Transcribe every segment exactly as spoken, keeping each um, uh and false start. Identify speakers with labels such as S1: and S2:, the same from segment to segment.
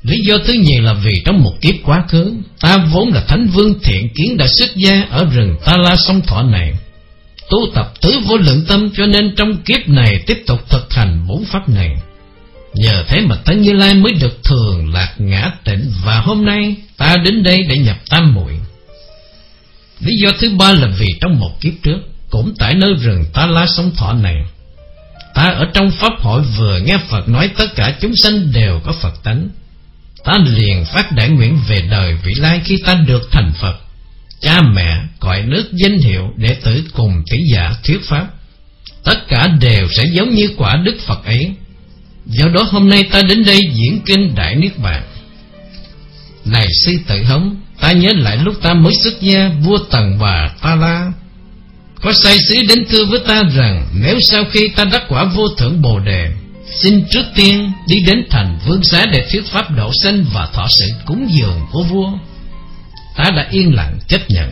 S1: Lý do thứ nhì là vì trong một kiếp quá khứ, ta vốn là thánh vương thiện kiến đã xuất gia ở rừng Ta La Sông Thọ này, tu tập tứ vô lượng tâm, cho nên trong kiếp này tiếp tục thực hành bốn pháp này. Nhờ thế mà ta Như Lai mới được thường lạc ngã tịnh, và hôm nay ta đến đây để nhập tam muội. Lý do thứ ba là vì trong một kiếp trước, cũng tại nơi rừng Ta La Sông Thọ này, ta ở trong pháp hội vừa nghe Phật nói tất cả chúng sanh đều có Phật tánh. Ta liền phát đại nguyện về đời vị lai khi ta được thành Phật, cha mẹ, cõi nước, danh hiệu, đệ tử cùng tỷ giả thuyết pháp, tất cả đều sẽ giống như quả Đức Phật ấy. Do đó hôm nay ta đến đây diễn kinh Đại Niết Bàn. Này sư Tự Hống, ta nhớ lại lúc ta mới xuất gia, vua Tần Bà Ta La có sai sứ đến thưa với ta rằng, nếu sau khi ta đắc quả vô thượng Bồ Đề, xin trước tiên đi đến thành Vương Xá để thuyết pháp độ sanh và thọ sự cúng dường của vua. Ta đã yên lặng chấp nhận.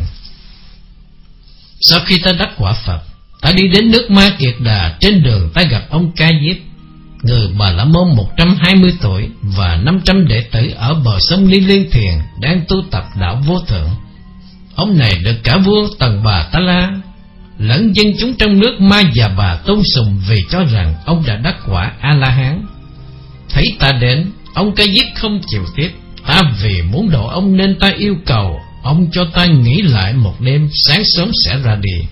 S1: Sau khi ta đắc quả Phật, ta đi đến nước Ma Kiệt Đà. Trên đường ta gặp ông Ca Diếp, người Bà La Môn một trăm hai mươi tuổi, và năm trăm đệ tử ở bờ sông Ni Liên Thiền đang tu tập đạo vô thượng. Ông này được cả vua Tần Bà Ta La lẫn dân chúng trong nước Ma Già Bà tôn sùng, vì cho rằng ông đã đắc quả A-la-hán. Thấy ta đến, ông Ca Diếp không chịu tiếp. Ta vì muốn độ ông nên ta yêu cầu ông cho ta nghỉ lại một đêm, sáng sớm sẽ ra đi.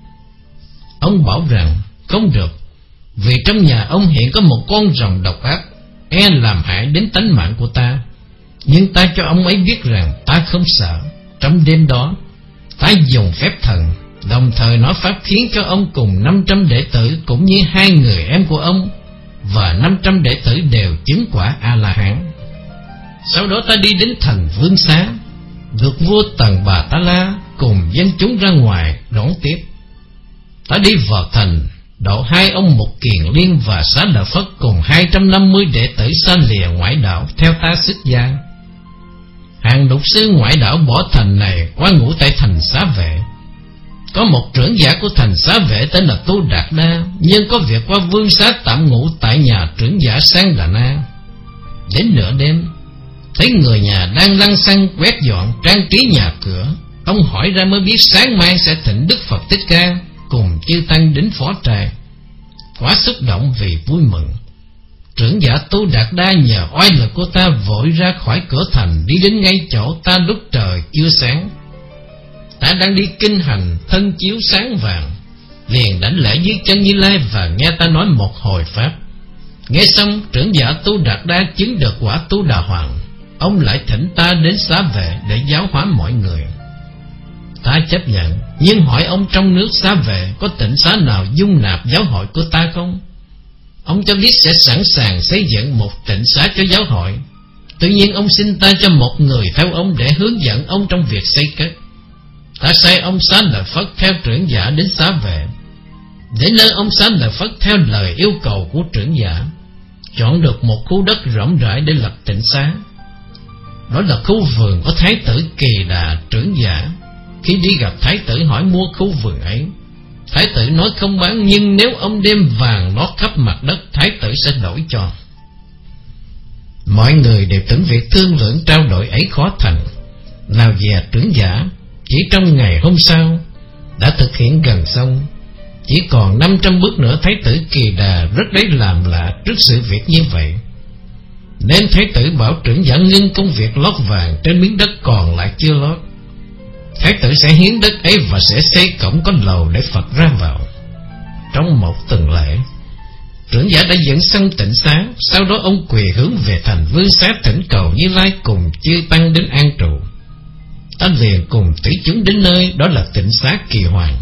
S1: Ông bảo rằng không được, vì trong nhà ông hiện có một con rồng độc ác, e làm hại đến tánh mạng của ta. Nhưng ta cho ông ấy biết rằng ta không sợ. Trong đêm đó, ta dùng phép thần, đồng thời nói pháp khiến cho ông cùng năm trăm đệ tử, cũng như hai người em của ông và năm trăm đệ tử đều chứng quả A-la-hán. Sau đó ta đi đến thành Vương Xá, được vua Tần Bà Ta La cùng dân chúng ra ngoài đón tiếp. Ta đi vào thành, độ hai ông Mục Kiền Liên và Xá Lợi Phất cùng hai trăm năm mươi đệ tử xa lìa ngoại đạo theo ta xuất gia. Hàng lục sư ngoại đạo bỏ thành này qua ngủ tại thành Xá Vệ. Có một trưởng giả của thành Xá Vệ tên là Tu Đạt Đa, nhưng có việc qua Vương Xá tạm ngủ tại nhà trưởng giả Sang Đà Na. Đến nửa đêm, thấy người nhà đang lăn xăng quét dọn trang trí nhà cửa. Ông hỏi ra mới biết sáng mai sẽ thỉnh Đức Phật Thích Ca cùng chư tăng đến phó trại. Quá xúc động vì vui mừng, trưởng giả Tu Đạt Đa nhờ oai lực của ta vội ra khỏi cửa thành, đi đến ngay chỗ ta lúc trời chưa sáng. Ta đang đi kinh hành, thân chiếu sáng vàng, liền đảnh lễ dưới chân Như Lai và nghe ta nói một hồi pháp. Nghe xong, trưởng giả Tu Đạt Đa chứng được quả Tu Đà Hoàng. Ông lại thỉnh ta đến Xá Vệ để giáo hóa mọi người. Ta chấp nhận, nhưng hỏi ông trong nước Xá Vệ có tỉnh xá nào dung nạp giáo hội của ta không? Ông cho biết sẽ sẵn sàng xây dựng một tỉnh xá cho giáo hội. Tuy nhiên ông xin ta cho một người theo ông để hướng dẫn ông trong việc xây cất. Ta sai ông Xá Lợi Phất theo trưởng giả đến Xá Vệ. Đến nơi ông Xá Lợi Phất theo lời yêu cầu của trưởng giả, chọn được một khu đất rộng rãi để lập tỉnh xá. Đó là khu vườn của Thái tử Kỳ Đà trưởng giả. Khi đi gặp Thái tử hỏi mua khu vườn ấy, Thái tử nói không bán, nhưng nếu ông đem vàng lót khắp mặt đất, Thái tử sẽ đổi cho. Mọi người đều tưởng việc thương lượng trao đổi ấy khó thành. Nào dè trưởng giả chỉ trong ngày hôm sau đã thực hiện gần xong. Chỉ còn năm trăm bước nữa, Thái tử Kỳ Đà rất lấy làm lạ trước sự việc như vậy, nên Thái tử bảo trưởng giả ngưng công việc lót vàng trên miếng đất còn lại chưa lót. Thái tử sẽ hiến đất ấy và sẽ xây cổng có lầu để Phật ra vào. Trong một tuần lễ, trưởng giả đã dẫn sanh tịnh xá. Sau đó ông quỳ hướng về thành Vương Xá thỉnh cầu Như Lai cùng chư tăng đến an trụ. Ta liền cùng tỷ chúng đến nơi, đó là tịnh xá Kỳ Hoàng.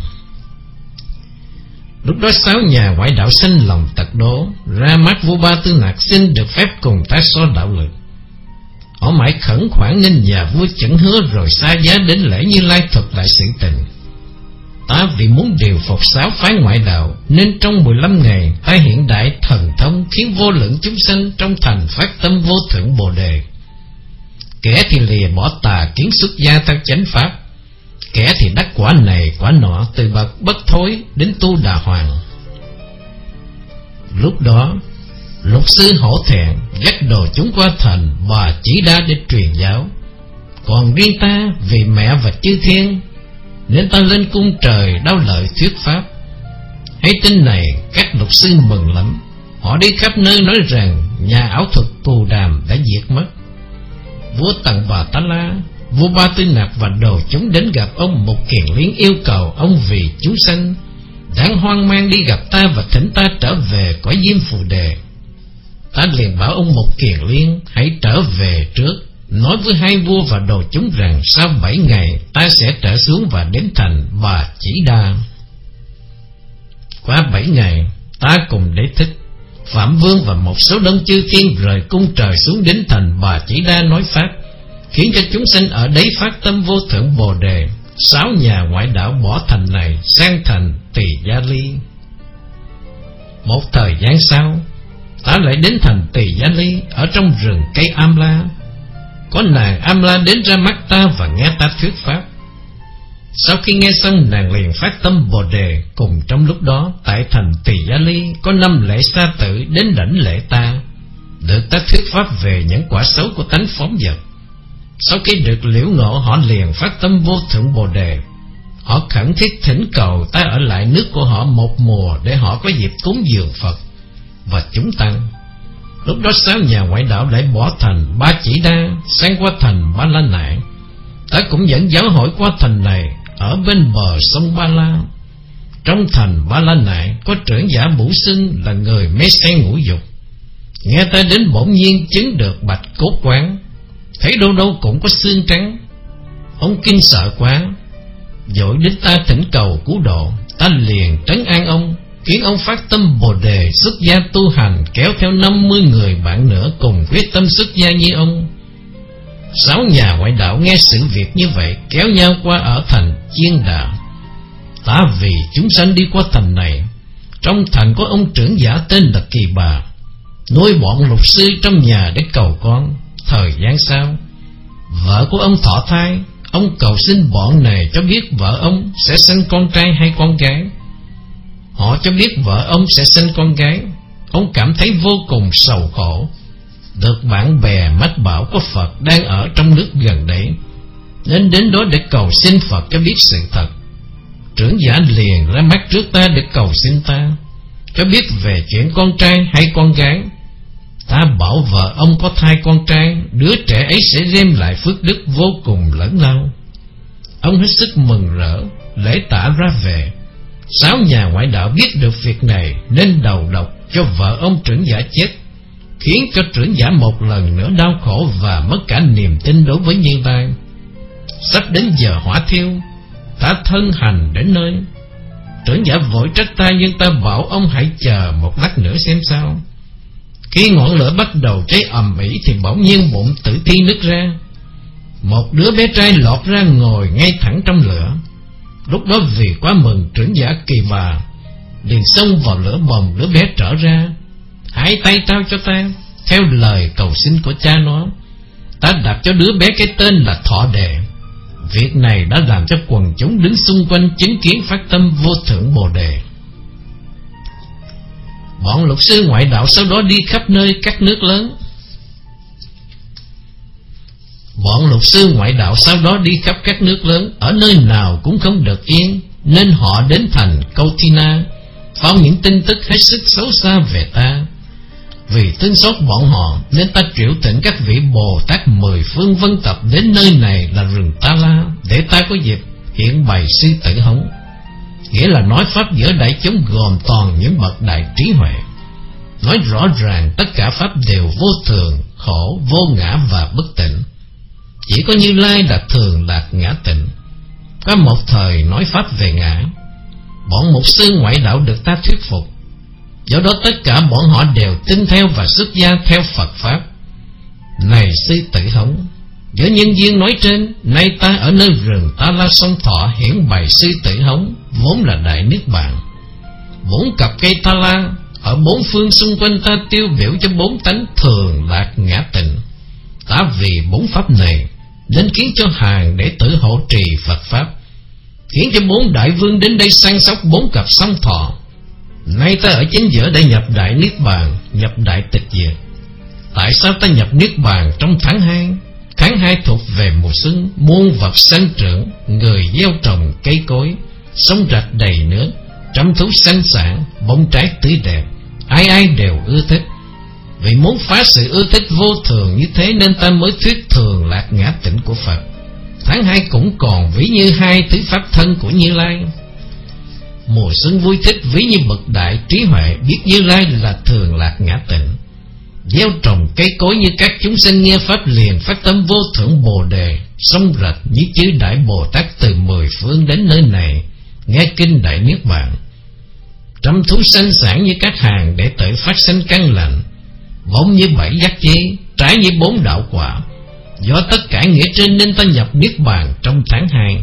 S1: Lúc đó sáu nhà ngoại đạo sanh lòng tật đố, ra mắt vua Ba Tư Nặc xin được phép cùng ta so đạo lực. Họ mãi khẩn khoản nên nhà vua chẳng hứa, rồi xa giá đến lễ Như Lai thuật lại sự tình. Ta vì muốn điều phục sáu phái ngoại đạo, nên trong mười lăm ngày ta hiện đại thần thông, khiến vô lượng chúng sanh trong thành phát tâm vô thượng Bồ Đề. Kẻ thì lìa bỏ tà kiến xuất gia theo chánh pháp, kẻ thì đắc quả này quả nọ, từ bậc bất thối đến Tu Đà Hoàng. Lúc đó Lục sư hổ thẹn dắt đồ chúng qua thành Bà Chỉ Đa để truyền giáo. Còn riêng ta vì mẹ và chư thiên nên ta lên cung trời đau lợi thuyết pháp. Hay tin này các lục sư mừng lắm. Họ đi khắp nơi nói rằng nhà ảo thuật Cù Đàm đã diệt mất. Vua Tần Bà Tá La, vua Ba Tư Nặc và đồ chúng đến gặp ông Mục Kiền Liên, yêu cầu ông vì chúng sanh đang hoang mang đi gặp ta và thỉnh ta trở về cõi Diêm Phù Đề. Ta liền bảo ông Mục Kiền Liên hãy trở về trước, nói với hai vua và đồ chúng rằng sau bảy ngày ta sẽ trở xuống và đến thành Bà Chỉ Đa. Qua bảy ngày, ta cùng Đế Thích, Phạm Vương và một số đông chư thiên rời cung trời xuống đến thành Bà Chỉ Đa nói pháp, khiến cho chúng sanh ở đấy phát tâm vô thượng Bồ Đề. Sáu nhà ngoại đạo bỏ thành này sang thành Tỳ Gia Ly. Một thời gian sau, ta lại đến thành Tỳ Gia Ly ở trong rừng cây Am La. Có nàng Am La đến ra mắt ta và nghe ta thuyết pháp. Sau khi nghe xong, nàng liền phát tâm Bồ Đề. Cùng trong lúc đó, tại thành Tỳ Gia Ly có năm lễ sa tử đến đảnh lễ ta, được ta thuyết pháp về những quả xấu của tánh phóng dật. Sau khi được liễu ngộ, họ liền phát tâm vô thượng Bồ Đề. Họ khẩn thiết thỉnh cầu ta ở lại nước của họ một mùa để họ có dịp cúng dường Phật và chúng tăng. Lúc đó sáu nhà ngoại đạo lại bỏ thành Ba Chỉ Đa sang qua thành Ba La Nại. Ta cũng dẫn giáo hội qua thành này ở bên bờ sông Ba La. Trong thành Ba La Nại có trưởng giả Bủ Xưng là người mê say ngũ dục. Nghe ta đến bỗng nhiên chứng được bạch cốt quán, thấy đâu đâu cũng có xương trắng. Ông kinh sợ quá, vội đến ta thỉnh cầu cứu độ. Ta liền trấn an ông, khiến ông phát tâm Bồ Đề xuất gia tu hành, kéo theo năm mươi người bạn nữa cùng quyết tâm xuất gia như ông. Sáu nhà ngoại đạo nghe sự việc như vậy, kéo nhau qua ở thành Chiên Đà. Ta vì chúng sanh đi qua thành này. Trong thành có ông trưởng giả tên là Kỳ Bà, nuôi bọn lục sư trong nhà để cầu con. Thời gian sau, vợ của ông thọ thai. Ông cầu xin bọn này cho biết vợ ông sẽ sinh con trai hay con gái. Họ cho biết vợ ông sẽ sinh con gái. Ông cảm thấy vô cùng sầu khổ. Được bạn bè mách bảo có Phật đang ở trong nước gần đấy, nên đến đó để cầu xin Phật cho biết sự thật. Trưởng giả liền ra mắt trước ta để cầu xin ta cho biết về chuyện con trai hay con gái. Ta bảo vợ ông có thai con trai, đứa trẻ ấy sẽ đem lại phước đức vô cùng lớn lao. Ông hết sức mừng rỡ, lễ tạ ra về. Sáu nhà ngoại đạo biết được việc này nên đầu độc cho vợ ông trưởng giả chết, khiến cho trưởng giả một lần nữa đau khổ và mất cả niềm tin đối với nhân tai. Sắp đến giờ hỏa thiêu, ta thân hành đến nơi. Trưởng giả vội trách ta, nhưng ta bảo ông hãy chờ một lát nữa xem sao. Khi ngọn lửa bắt đầu cháy ầm ĩ thì bỗng nhiên bụng tử thi nứt ra. Một đứa bé trai lọt ra ngồi ngay thẳng trong lửa. Lúc đó vì quá mừng, trưởng giả Kỳ Bà liền xông vào lửa bồng đứa bé trở ra. Hai tay trao cho ta theo lời cầu xin của cha nó. Ta đặt cho đứa bé cái tên là Thọ Đề. Việc này đã làm cho quần chúng đứng xung quanh chứng kiến phát tâm vô thượng Bồ Đề. Bọn lục sư ngoại đạo sau đó đi khắp nơi các nước lớn. Bọn lục sư ngoại đạo sau đó đi khắp các nước lớn, ở nơi nào cũng không được yên, nên họ đến thành Kauthina, phao những tin tức hết sức xấu xa về ta. Vì thương xót bọn họ nên ta triệu tịnh các vị Bồ Tát mười phương vân tập đến nơi này là rừng Ta La, để ta có dịp hiện bày sư tử hống, nghĩa là nói pháp giữa đại chúng gồm toàn những bậc đại trí huệ, nói rõ ràng tất cả pháp đều vô thường, khổ, vô ngã và bất tịnh. Chỉ có Như Lai là thường lạc ngã tịnh. Có một thời nói pháp về ngã, bọn mục sư ngoại đạo được ta thuyết phục. Do đó tất cả bọn họ đều tin theo và xuất gia theo Phật Pháp. Này sư Tử Hống, giữa nhân duyên nói trên, nay ta ở nơi rừng Ta La sông Thọ hiển bày sư Tử Hống, vốn là đại niết bàn. Bốn cặp cây Ta La ở bốn phương xung quanh ta tiêu biểu cho bốn tánh thường lạc ngã tịnh. Ta vì bốn pháp này nên khiến cho hàng để tử hộ trì Phật Pháp, khiến cho bốn đại vương đến đây săn sóc bốn cặp sông Thọ. Nay ta ở chính giữa để nhập đại niết bàn, nhập đại tịch diệt. Tại sao ta nhập niết bàn trong tháng hai? Tháng hai thuộc về mùa xuân, muôn vật sinh trưởng, người gieo trồng cây cối, sông rạch đầy nước, trăm thú sanh sản, bông trái tươi đẹp, ai ai đều ưa thích. Vì muốn phá sự ưa thích vô thường như thế nên ta mới thuyết thường lạc ngã tịnh của Phật. Tháng hai cũng còn ví như hai thứ pháp thân của Như Lai. Mùa xuân vui thích ví như bậc đại trí huệ biết Như Lai là thường lạc ngã tịnh. Gieo trồng cây cối như các chúng sinh nghe pháp liền phát tâm vô thượng bồ đề, sông rạch như chư đại Bồ Tát từ mười phương đến nơi này nghe kinh đại niết bàn. Trăm thú sanh sản như các hàng để tự phát sinh căn lành, bóng như bảy giác chi, trái như bốn đạo quả. Do tất cả nghĩa trên nên ta nhập niết bàn trong tháng hai.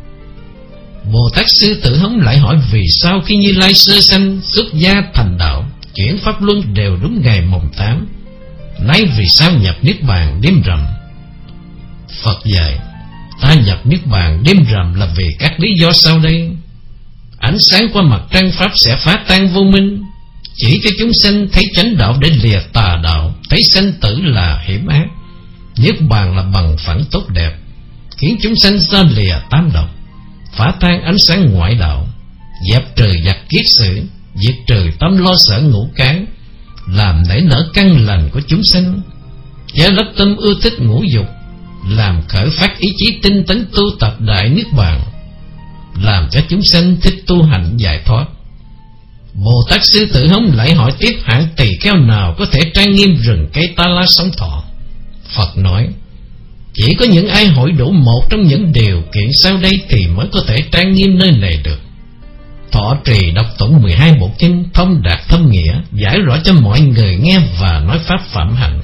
S1: Bồ Tát Sư Tử Hống lại hỏi vì sao khi Như Lai sơ sanh xuất gia thành đạo, chuyển pháp luân đều đúng ngày mồng tám, nay vì sao nhập niết bàn đêm rằm? Phật dạy, ta nhập niết bàn đêm rằm là vì các lý do sau đây. Ánh sáng qua mặt trăng pháp sẽ phá tan vô minh, chỉ cho chúng sinh thấy chánh đạo để lìa tà đạo, thấy sanh tử là hiểm ác. Niết bàn là bằng phẳng tốt đẹp, khiến chúng sanh ra lìa tám độc, phá tan ánh sáng ngoại đạo, dẹp trừ giặc kiết sử, diệt trừ tâm lo sợ ngũ cán, làm nảy nở căn lành của chúng sinh, che lấp tâm ưa thích ngũ dục, làm khởi phát ý chí tinh tấn tu tập đại niết bàn, làm cho chúng sinh thích tu hành giải thoát. Bồ Tát Sư Tử Hống lại hỏi tiếp hạng tỳ kheo nào có thể trang nghiêm rừng cây Ta La sống thọ? Phật nói, chỉ có những ai hội đủ một trong những điều kiện sau đây thì mới có thể trang nghiêm nơi này được. Thọ trì đọc tụng mười hai bộ kinh, thông đạt thâm nghĩa, giải rõ cho mọi người nghe và nói pháp phạm hạnh.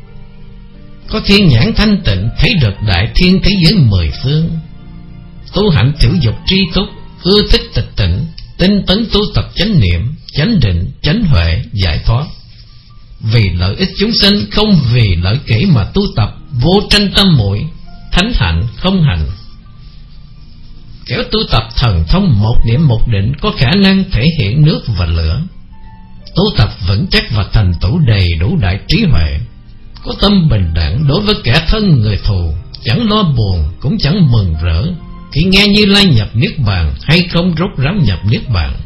S1: Có thiên nhãn thanh tịnh, thấy được đại thiên thế giới mười phương. Tu hạnh tiểu dục tri túc, ưa thích tịch tịnh, tinh tấn tu tập chánh niệm, chánh định, chánh huệ, giải thoát. Vì lợi ích chúng sinh, không vì lợi kỷ mà tu tập, vô tranh tâm muội, thánh hạnh không hành. Kéo tu tập thần thông một niệm một định, có khả năng thể hiện nước và lửa. Tu tập vững chắc và thành tựu đầy đủ đại trí huệ, có tâm bình đẳng đối với kẻ thân người thù, chẳng lo buồn cũng chẳng mừng rỡ khi nghe Như Lai nhập niết bàn hay không rốt ráo nhập niết bàn.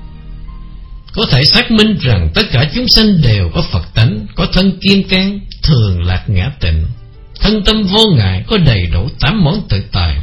S1: Có thể xác minh rằng tất cả chúng sinh đều có Phật tánh, có thân kim cang, thường lạc ngã tịnh, thân tâm vô ngại, có đầy đủ tám món tự tài.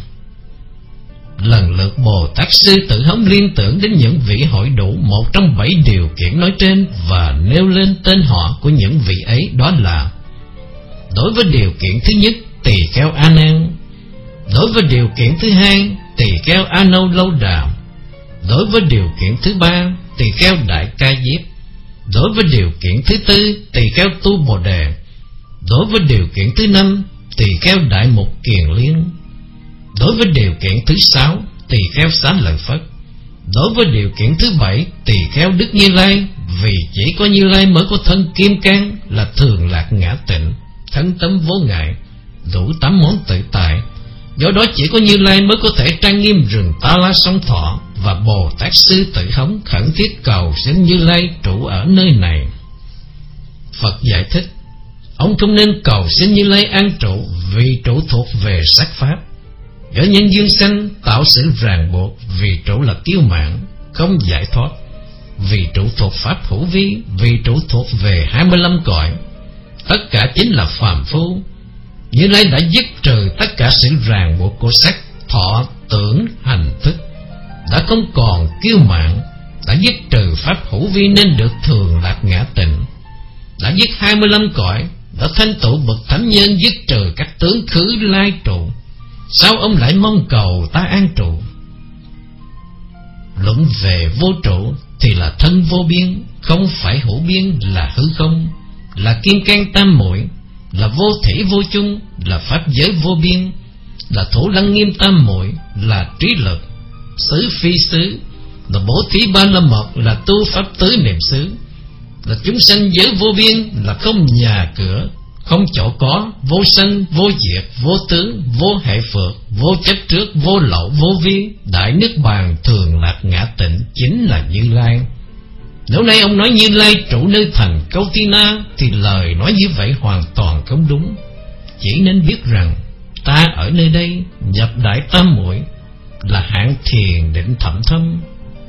S1: Lần lượt Bồ Tát Sư Tử Hống liên tưởng đến những vị hội đủ một trong bảy điều kiện nói trên và nêu lên tên họ của những vị ấy, đó là: đối với điều kiện thứ nhất, tỳ kheo A Nan; đối với điều kiện thứ hai, tỳ kheo A Nâu Lâu Đà; đối với điều kiện thứ ba, tỳ kheo Đại Ca Diếp; đối với điều kiện thứ tư, tỳ kheo Tu Bồ Đề; đối với điều kiện thứ năm, tỳ kheo Đại Mục Kiền Liên; đối với điều kiện thứ sáu, tỳ kheo Xá Lợi Phất; đối với điều kiện thứ bảy, tỳ kheo Đức Như Lai. Vì chỉ có Như Lai mới có thân kim cang, là thường lạc ngã tịnh, thân tâm vô ngại, đủ tám món tự tại. Do đó chỉ có Như Lai mới có thể trang nghiêm rừng Ta La sống thọ, và Bồ Tát Sư Tử Hống khẩn thiết cầu xin Như Lai trụ ở nơi này. Phật giải thích, ông không nên cầu xin Như Lai an trụ, vì trụ thuộc về sắc pháp. Do nhân duyên sanh tạo sự ràng buộc, vì trụ là kiêu mạn, không giải thoát. Vì trụ thuộc pháp hữu vi, vì trụ thuộc về hai mươi lăm cõi, tất cả chính là phàm phu. Như Lai đã dứt trừ tất cả sự ràng buộc của sắc, thọ, tưởng, hành, thức, đã không còn kiêu mạn, đã dứt trừ pháp hữu vi nên được thường lạc ngã tịnh, đã dứt hai mươi lăm cõi, đã thanh tụ bậc thánh nhân, dứt trừ các tướng khứ lai trụ. Sao ông lại mong cầu ta an trụ? Luận về vô trụ thì là thân vô biên, không phải hữu biên, là hư không, là kiên can tam muội, là vô thủy vô chung, là pháp giới vô biên, là thủ lăng nghiêm tam muội, là trí lực, xứ phi xứ, là bố thí ba la mật, là tu pháp tứ niệm xứ, là chúng sanh giới vô biên, là không nhà cửa, không chỗ có, vô sanh, vô diệt, vô tướng, vô hệ phược, vô chấp trước, vô lậu, vô vi. Đại niết bàn thường lạc ngã tịnh chính là Như Lai. Nếu nay ông nói Như Lai trụ nơi thành Câu Thi Na, thì lời nói như vậy hoàn toàn không đúng. Chỉ nên biết rằng ta ở nơi đây nhập đại tam muội là hạng thiền định thậm thâm.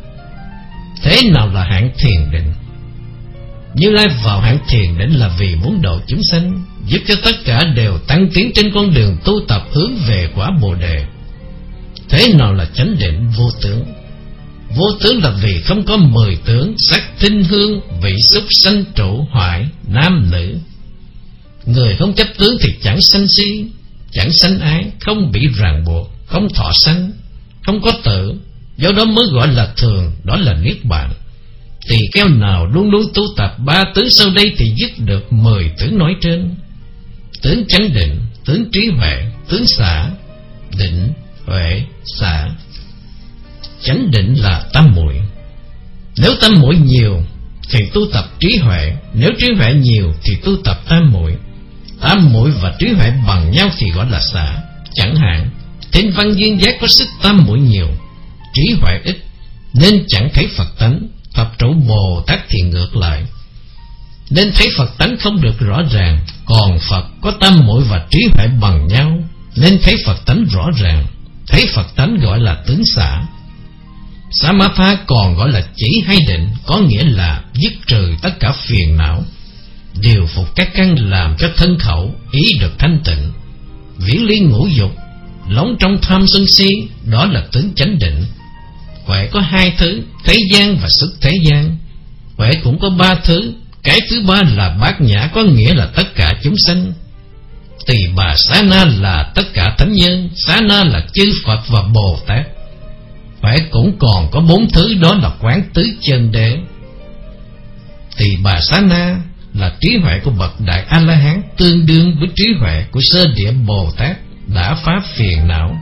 S1: Thế nào là hạng thiền định? Như Lai vào hạng thiền định là vì muốn độ chúng sanh, giúp cho tất cả đều tăng tiến trên con đường tu tập hướng về quả Bồ Đề. Thế nào là chánh định vô tướng? Vô tướng là vì không có mười tướng, sắc tinh hương vị xúc sanh trụ hoại nam nữ. Người không chấp tướng thì chẳng sanh si, chẳng sanh ái, không bị ràng buộc, không thọ sanh, không có tử. Do đó mới gọi là thường, đó là niết bàn. Tỳ kheo nào luôn luôn tu tập ba tướng sau đây thì dứt được mười tướng nói trên: tướng chánh định, tướng trí huệ, tướng xả. Định, huệ, xả. Chánh định là tam muội. Nếu tam muội nhiều thì tu tập trí huệ, nếu trí huệ nhiều thì tu tập tam muội. Tam muội và trí huệ bằng nhau thì gọi là xả. Chẳng hạn trên văn duyên giác có sức tam muội nhiều, trí huệ ít, nên chẳng thấy Phật tánh. Thập trụ Bồ Tát thì ngược lại, nên thấy Phật tánh không được rõ ràng. Còn Phật có tam muội và trí huệ bằng nhau, nên thấy Phật tánh rõ ràng. Thấy Phật tánh gọi là tướng xả. Samatha còn gọi là chỉ hay định, có nghĩa là dứt trừ tất cả phiền não, điều phục các căn làm cho thân khẩu ý được thanh tịnh, viễn ly ngũ dục, lóng trong tham sân si, đó là tướng chánh định. Huệ có hai thứ, thế gian và xuất thế gian. Huệ cũng có ba thứ, cái thứ ba là bát nhã, có nghĩa là tất cả chúng sanh. Tỳ bà xá na là tất cả thánh nhân, xá na là chư Phật và Bồ Tát. Huệ cũng còn có bốn thứ, đó là quán tứ chân đế. Tỳ bà xá na là trí huệ của bậc đại A La Hán, tương đương với trí huệ của sơ địa Bồ Tát đã phá phiền não.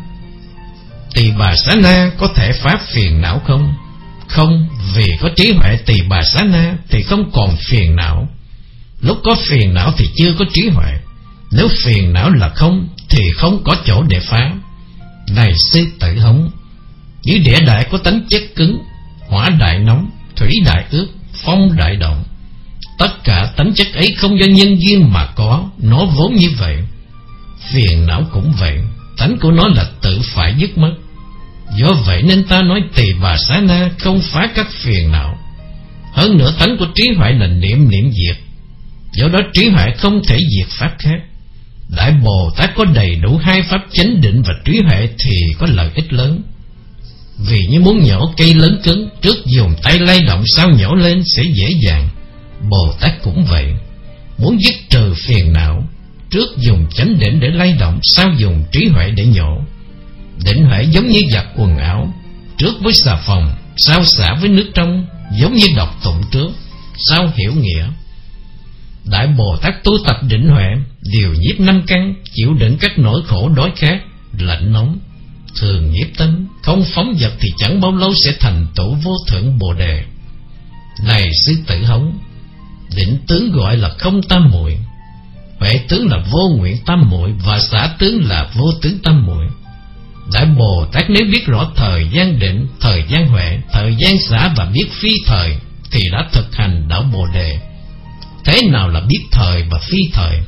S1: Tỳ bà xá na có thể phá phiền não không? Không, vì có trí huệ tỳ bà xá na thì không còn phiền não. Lúc có phiền não thì chưa có trí huệ. Nếu phiền não là không thì không có chỗ để phá. Này sư Tử Hống, như địa đại có tánh chất cứng, hỏa đại nóng, thủy đại ướt, phong đại động. Tất cả tánh chất ấy không do nhân duyên mà có, nó vốn như vậy. Phiền não cũng vậy, tánh của nó là tự phải dứt mất. Do vậy nên ta nói tỳ bà xá na không phá các phiền não. Hơn nữa tánh của trí huệ là niệm niệm diệt, do đó trí huệ không thể diệt pháp khác. Đại Bồ Tát có đầy đủ hai pháp chánh định và trí huệ thì có lợi ích lớn. Vì như muốn nhổ cây lớn cứng, trước dùng tay lay động, sau nhổ lên sẽ dễ dàng. Bồ Tát cũng vậy, muốn dứt trừ phiền não, trước dùng chánh định để lay động, sau dùng trí huệ để nhổ. Định huệ giống như giặt quần áo, trước với xà phòng, sau xả với nước trong, giống như đọc tụng trước, sau hiểu nghĩa. Đại Bồ Tát tu tập định huệ, điều nhiếp năm căn, chịu đựng các nỗi khổ đói khát, lạnh nóng, thường nhiếp tâm, không phóng dật thì chẳng bao lâu sẽ thành tựu vô thượng Bồ Đề. Này sư Tử Hống, định tướng gọi là không tam muội, huệ tướng là vô nguyện tam muội, và xả tướng là vô tướng tam muội. Đại Bồ Tát nếu biết rõ thời gian định, thời gian huệ, thời gian xả và biết phi thời thì đã thực hành đạo Bồ Đề. Thế nào là biết thời và phi thời?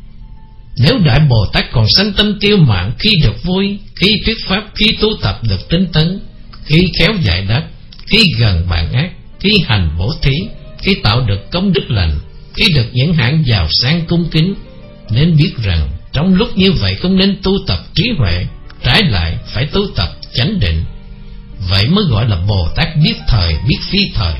S1: Nếu Đại Bồ Tát còn sanh tâm kiêu mạn, khi được vui, khi thuyết pháp, khi tu tập được tinh tấn, khi khéo dạy đắc, khi gần bạn ác, khi hành bổ thí, khi tạo được công đức lành, khi được những hạng giàu sang cung kính, nên biết rằng trong lúc như vậy không nên tu tập trí huệ, trái lại phải tu tập chánh định. Vậy mới gọi là Bồ Tát biết thời, biết phi thời.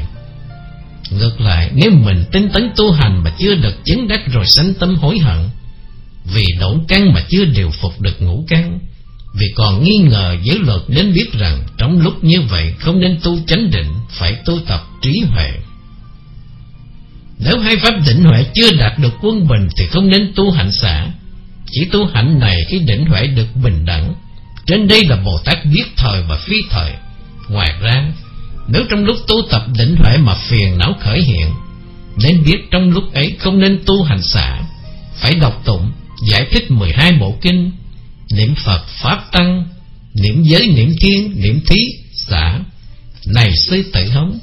S1: Ngược lại, nếu mình tinh tấn tu hành mà chưa được chứng đắc rồi sanh tâm hối hận, vì độn căn mà chưa điều phục được ngũ căn, vì còn nghi ngờ giới luật, nên biết rằng trong lúc như vậy không nên tu chánh định, phải tu tập trí huệ. Nếu hai pháp định huệ chưa đạt được quân bình thì không nên tu hạnh xả. Chỉ tu hạnh này khi định huệ được bình đẳng. Trên đây là Bồ Tát biết thời và phi thời. Ngoài ra, nếu trong lúc tu tập định huệ mà phiền não khởi hiện, nên biết trong lúc ấy không nên tu hành xả, phải đọc tụng, giải thích mười hai bộ kinh, niệm Phật, Pháp Tăng, niệm giới, niệm thiên, niệm thí, xả. Này sư Tử Hống,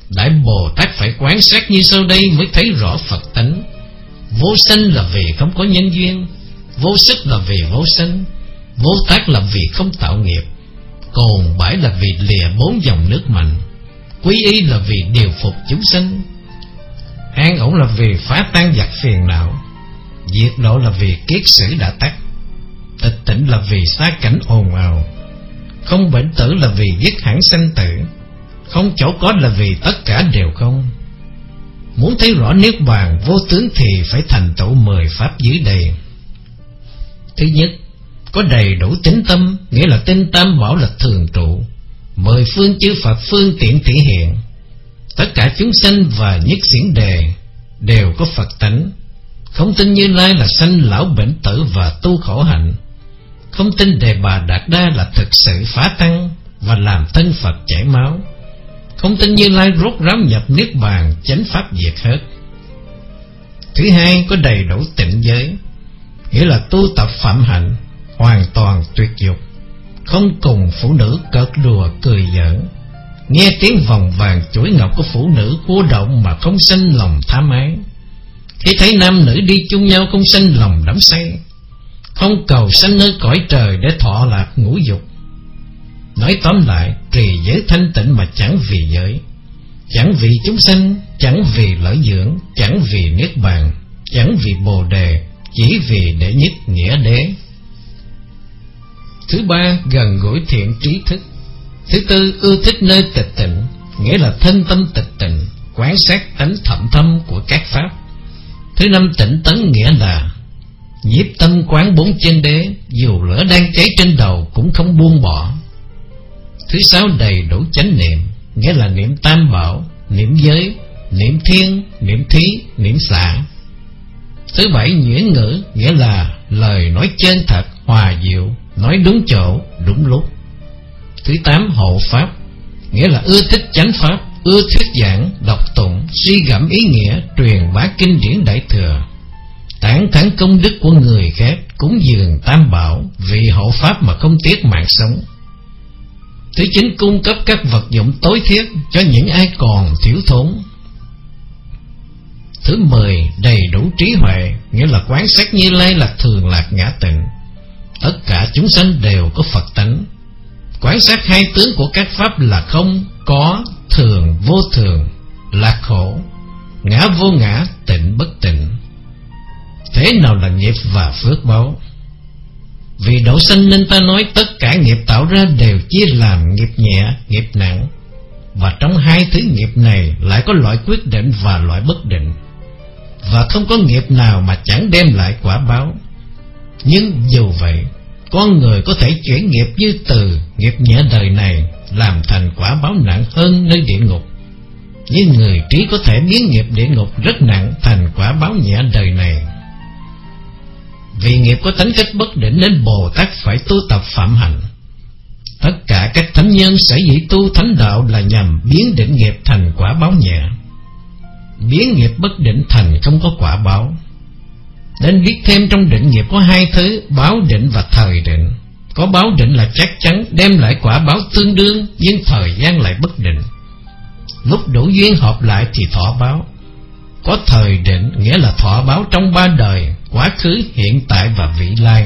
S1: Đại Bồ Tát phải quán sát như sau đây mới thấy rõ Phật tánh. Vô sanh là vì không có nhân duyên, vô sức là vì vô sanh, vô tác là vì không tạo nghiệp, cồn bãi là vì lìa bốn dòng nước mạnh, quy y là vì điều phục chúng sanh, an ổn là vì phá tan giặc phiền não, diệt độ là vì kiết sử đã tắt, tịch tỉnh là vì xa cảnh ồn ào, không bệnh tử là vì dứt hẳn sanh tử, không chỗ có là vì tất cả đều không. Muốn thấy rõ niết bàn vô tướng thì phải thành tựu mười pháp dưới đây. Thứ nhất, có đầy đủ tín tâm, nghĩa là tin tam bảo là thường trụ, mười phương chư Phật phương tiện thể hiện, tất cả chúng sanh và nhất xiển đề đều có Phật tánh. Không tin Như Lai là sanh lão bệnh tử và tu khổ hạnh, không tin Đề Bà Đạt Đa là thực sự phá tăng và làm thân Phật chảy máu, không tin Như Lai rốt ráo nhập niết bàn chánh pháp diệt hết. Thứ hai, có đầy đủ tịnh giới, nghĩa là tu tập phạm hạnh, hoàn toàn tuyệt dục, không cùng phụ nữ cợt đùa cười giỡn, nghe tiếng vòng vàng chuỗi ngọc của phụ nữ cua động mà không sanh lòng tham ái, khi thấy nam nữ đi chung nhau không sanh lòng đắm say, không cầu sanh nơi cõi trời để thọ lạc ngũ dục. Nói tóm lại, trì giới thanh tịnh mà chẳng vì giới, chẳng vì chúng sanh, chẳng vì lợi dưỡng, chẳng vì niết bàn, chẳng vì bồ đề, chỉ vì đệ nhất nghĩa đế. Thứ ba, gần gũi thiện trí thức. Thứ tư, ưa thích nơi tịch tịnh, nghĩa là thân tâm tịch tịnh, quán sát tánh thậm thâm của các pháp. Thứ năm, tịnh tấn, nghĩa là nhiếp tâm quán bốn chân đế, dù lửa đang cháy trên đầu cũng không buông bỏ. Thứ sáu, đầy đủ chánh niệm, nghĩa là niệm tam bảo, niệm giới, niệm thiên, niệm thí, niệm xả. Thứ bảy, nhuyễn ngữ, nghĩa là lời nói chân thật, hòa diệu, nói đúng chỗ, đúng lúc. Thứ tám, hộ pháp, nghĩa là ưa thích chánh pháp, ưa thuyết giảng, đọc tụng, suy gẫm ý nghĩa, truyền bá kinh điển đại thừa, tán thán công đức của người khác, cúng dường tam bảo, vì hộ pháp mà không tiếc mạng sống. Thứ chín, cung cấp các vật dụng tối thiết cho những ai còn thiếu thốn. Thứ mười, đầy đủ trí huệ, nghĩa là quán sát Như Lai là thường lạc ngã tịnh, tất cả chúng sanh đều có Phật tánh. Quán sát hai tướng của các pháp là không, có, thường, vô thường, lạc khổ, ngã vô ngã, tịnh bất tịnh. Thế nào là nghiệp và phước báo? Vì độ sanh nên ta nói tất cả nghiệp tạo ra đều chia làm nghiệp nhẹ, nghiệp nặng, và trong hai thứ nghiệp này lại có loại quyết định và loại bất định, và không có nghiệp nào mà chẳng đem lại quả báo. Nhưng dù vậy, con người có thể chuyển nghiệp như từ nghiệp nhẹ đời này làm thành quả báo nặng hơn nơi địa ngục, như người trí có thể biến nghiệp địa ngục rất nặng thành quả báo nhẹ đời này. Vì nghiệp có tính cách bất định nên Bồ Tát phải tu tập phạm hạnh. Tất cả các thánh nhân sở dĩ tu thánh đạo là nhằm biến định nghiệp thành quả báo nhẹ, biến nghiệp bất định thành không có quả báo. Nên biết thêm trong định nghiệp có hai thứ, báo định và thời định. Có báo định là chắc chắn đem lại quả báo tương đương, nhưng thời gian lại bất định. Lúc đủ duyên hợp lại thì thọ báo. Có thời định, nghĩa là thọ báo trong ba đời, quá khứ, hiện tại và vị lai.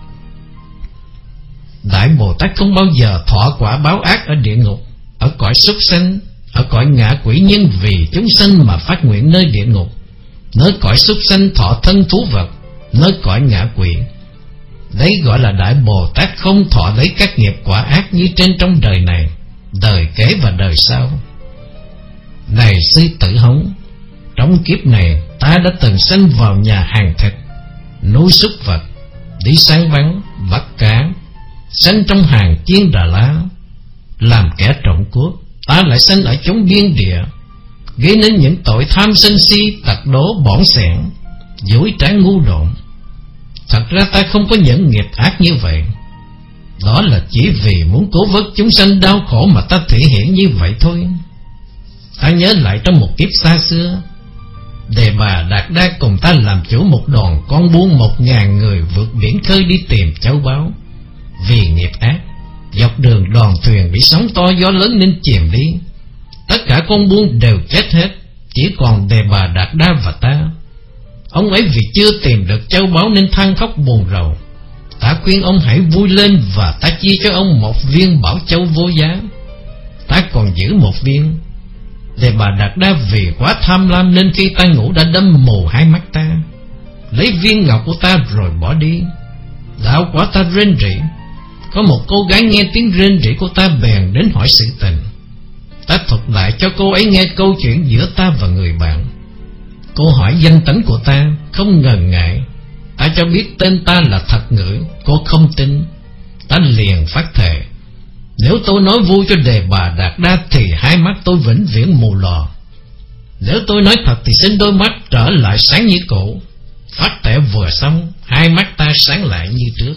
S1: Đại Bồ Tát không bao giờ thọ quả báo ác ở địa ngục, ở cõi súc sanh, ở cõi ngạ quỷ, nhưng vì chúng sanh mà phát nguyện nơi địa ngục, nơi cõi súc sanh thọ thân thú vật, nơi cõi ngạ quỷ. Đấy gọi là Đại Bồ Tát không thọ lấy các nghiệp quả ác như trên trong đời này, đời kế và đời sau. Này sư Tử Hống, trong kiếp này ta đã từng sanh vào nhà hàng thịt, nuôi súc vật, đi săn bắn, bắt cá, sanh trong hàng chiên Đà La, làm kẻ trộm cướp. Ta lại sanh ở chốn biên địa, gây nên những tội tham sân si, tật đố, bỏng sẻn, dối trá ngu độn. Thật ra ta không có những nghiệp ác như vậy. Đó là chỉ vì muốn cứu vớt chúng sanh đau khổ mà ta thể hiện như vậy thôi. Ta nhớ lại trong một kiếp xa xưa, Đề Bà Đạt Đa cùng ta làm chủ một đoàn con buôn một ngàn người vượt biển khơi đi tìm châu báu. Vì nghiệp ác, dọc đường đoàn thuyền bị sóng to gió lớn nên chìm đi. Tất cả con buôn đều chết hết, chỉ còn Đề Bà Đạt Đa và ta. Ông ấy vì chưa tìm được châu báu nên than khóc buồn rầu. Ta khuyên ông hãy vui lên và ta chia cho ông một viên bảo châu vô giá. Ta còn giữ một viên. Đề Bà Đạt Đa vì quá tham lam nên khi ta ngủ đã đâm mù hai mắt ta, lấy viên ngọc của ta rồi bỏ đi. Đạo quả ta rên rỉ. Có một cô gái nghe tiếng rên rỉ của ta bèn đến hỏi sự tình. Ta thuật lại cho cô ấy nghe câu chuyện giữa ta và người bạn. Cô hỏi danh tánh của ta, không ngần ngại. Ta cho biết tên ta là Thật Ngữ. Cô không tin. Ta liền phát thệ, nếu tôi nói vui cho Đề Bà Đạt Đa thì hai mắt tôi vĩnh viễn mù lòa. Nếu tôi nói thật thì xin đôi mắt trở lại sáng như cũ. Phát thệ vừa xong, hai mắt ta sáng lại như trước.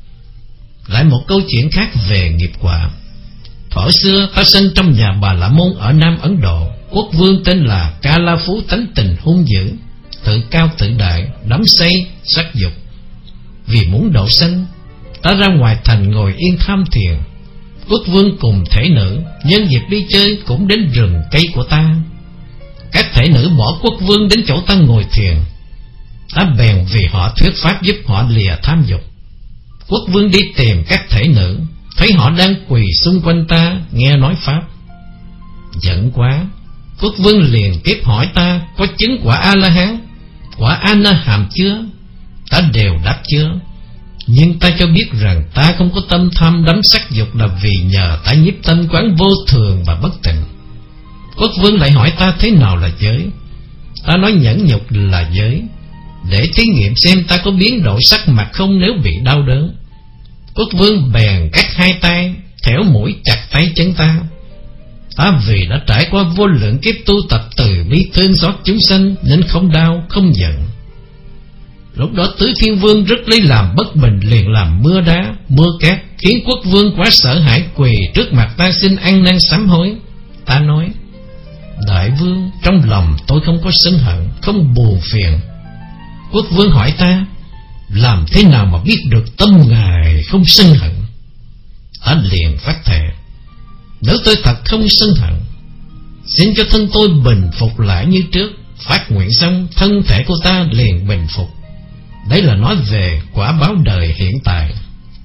S1: Lại một câu chuyện khác về nghiệp quả. Thuở xưa ta sinh trong nhà Bà La Môn ở Nam Ấn Độ. Quốc vương tên là Ca La Phú tánh tình hung dữ, tự cao tự đại, đắm say sắc dục. Vì muốn độ sanh, ta ra ngoài thành ngồi yên tham thiền. Quốc vương cùng thể nữ nhân dịp đi chơi cũng đến rừng cây của ta. Các thể nữ bỏ quốc vương đến chỗ ta ngồi thiền. Ta bèn vì họ thuyết pháp giúp họ lìa tham dục. Quốc vương đi tìm các thể nữ, thấy họ đang quỳ xung quanh ta nghe nói pháp. Giận quá, quốc vương liền tiếp hỏi ta có chứng quả A-la-hán, quả A-na-hàm chưa? Ta đều đáp chưa. Nhưng ta cho biết rằng ta không có tâm tham đắm sắc dục là vì nhờ ta nhiếp tâm quán vô thường và bất tịnh. Quốc vương lại hỏi ta thế nào là giới. Ta nói nhẫn nhục là giới, để thí nghiệm xem ta có biến đổi sắc mặt không nếu bị đau đớn. Quốc vương bèn cắt hai tay, thẻo mũi chặt tay chân ta. Ta vì đã trải qua vô lượng kiếp tu tập từ bi thương xót chúng sanh nên không đau không giận. Lúc đó Tứ Thiên Vương rất lấy làm bất bình, liền làm mưa đá mưa cát, khiến quốc vương quá sợ hãi quỳ trước mặt ta xin ăn năn sám hối. Ta nói, đại vương, trong lòng tôi không có sân hận, không buồn phiền. Quốc vương hỏi ta, làm thế nào mà biết được tâm ngài không sân hận? Ta liền phát thệ, nếu tôi thật không sân hận, xin cho thân tôi bình phục lại như trước. Phát nguyện xong, thân thể của ta liền bình phục. Đấy là nói về quả báo đời hiện tại.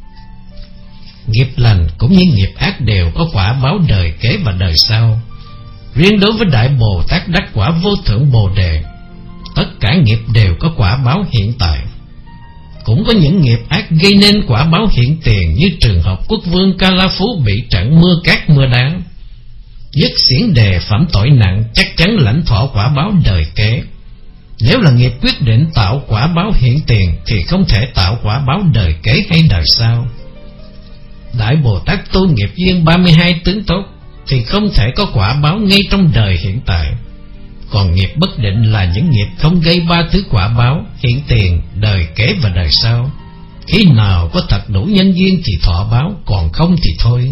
S1: Nghiệp lành cũng như nghiệp ác đều có quả báo đời kế và đời sau. Riêng đối với Đại Bồ Tát đắc quả Vô Thượng Bồ Đề, tất cả nghiệp đều có quả báo hiện tại. Cũng có những nghiệp ác gây nên quả báo hiện tiền, như trường hợp quốc vương Ca La Phú bị trận mưa cát mưa đá. Dứt xiển đề phạm tội nặng, chắc chắn lãnh thọ quả báo đời kế. Nếu là nghiệp quyết định tạo quả báo hiện tiền thì không thể tạo quả báo đời kế hay đời sau. Đại Bồ Tát tu nghiệp duyên ba mươi hai tướng tốt thì không thể có quả báo ngay trong đời hiện tại. Còn nghiệp bất định là những nghiệp không gây ba thứ quả báo hiện tiền, đời kế và đời sau. Khi nào có thật đủ nhân duyên thì thọ báo, còn không thì thôi.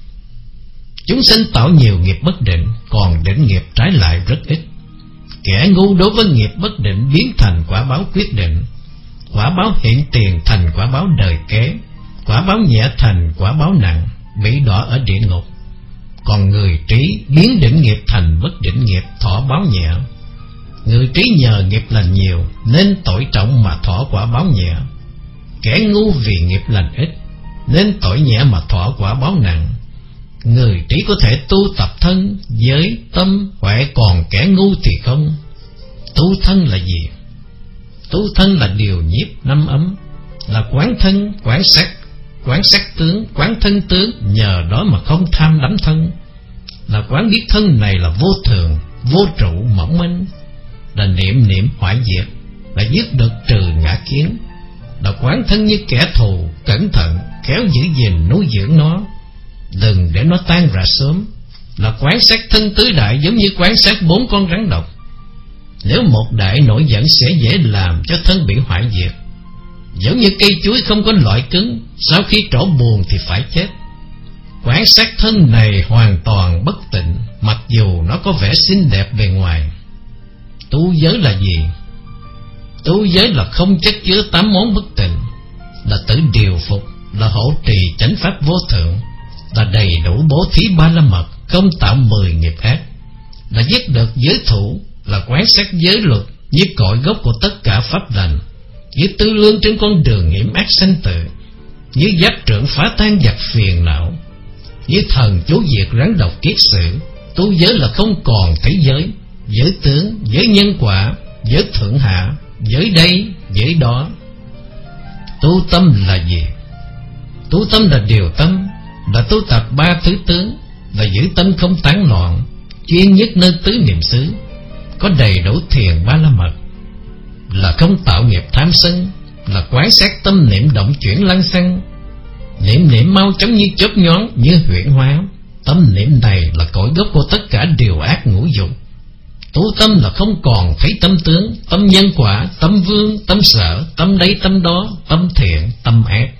S1: Chúng sinh tạo nhiều nghiệp bất định, còn định nghiệp trái lại rất ít. Kẻ ngu đối với nghiệp bất định biến thành quả báo quyết định, quả báo hiện tiền thành quả báo đời kế, quả báo nhẹ thành quả báo nặng, bị đọa ở địa ngục. Còn người trí biến định nghiệp thành bất định nghiệp, thọ báo nhẹ. Người trí nhờ nghiệp lành nhiều nên tội trọng mà thọ quả báo nhẹ. Kẻ ngu vì nghiệp lành ít nên tội nhẹ mà thọ quả báo nặng. Người trí có thể tu tập thân, giới, tâm, huệ, còn kẻ ngu thì không. Tu thân là gì? Tu thân là điều nhiếp năm ấm, là quán thân, quán sắc, quán sắc tướng, quán thân tướng, nhờ đó mà không tham đắm thân. Là quán biết thân này là vô thường, vô trụ, mỏng manh. Là niệm niệm hoại diệt, là dứt được trừ ngã kiến. Là quán thân như kẻ thù, cẩn thận, khéo giữ gìn nuôi dưỡng nó, đừng để nó tan rã sớm. Là quán sát thân tứ đại, giống như quán sát bốn con rắn độc. Nếu một đại nổi giận sẽ dễ làm cho thân bị hoại diệt. Giống như cây chuối không có loại cứng, sau khi trổ buồn thì phải chết. Quán sát thân này hoàn toàn bất tịnh, mặc dù nó có vẻ xinh đẹp bề ngoài. Tu giới là gì? Tu giới là không chất chứa tám món bất tịnh, là tự điều phục, là hộ trì chánh pháp vô thượng, là đầy đủ bố thí ba la mật, không tạo mười nghiệp ác, là giết được giới thủ, là quán sát giới luật như cội gốc của tất cả pháp lành, như tư lương trên con đường hiểm ác sanh tử, như giáp trượng phá tan giặc phiền não, như thần chú diệt rắn độc kiết sử. Tu giới là không còn thấy giới, giới tướng, giới nhân quả, giới thượng hạ, giới đây, giới đó. Tu tâm là gì? Tu tâm là điều tâm, là tu tập ba thứ tướng, là giữ tâm không tán loạn, chuyên nhất nơi tứ niệm xứ, có đầy đủ thiền ba la mật, là không tạo nghiệp tham sân, là quán sát tâm niệm động chuyển lăng xăng, niệm niệm mau chóng như chớp nhoáng, như huyễn hóa. Tâm niệm này là cội gốc của tất cả điều ác ngũ dục. Tu tâm là không còn thấy tâm tướng, tâm nhân quả, tâm vương, tâm sở, tâm đây tâm đó, tâm thiện, tâm ác.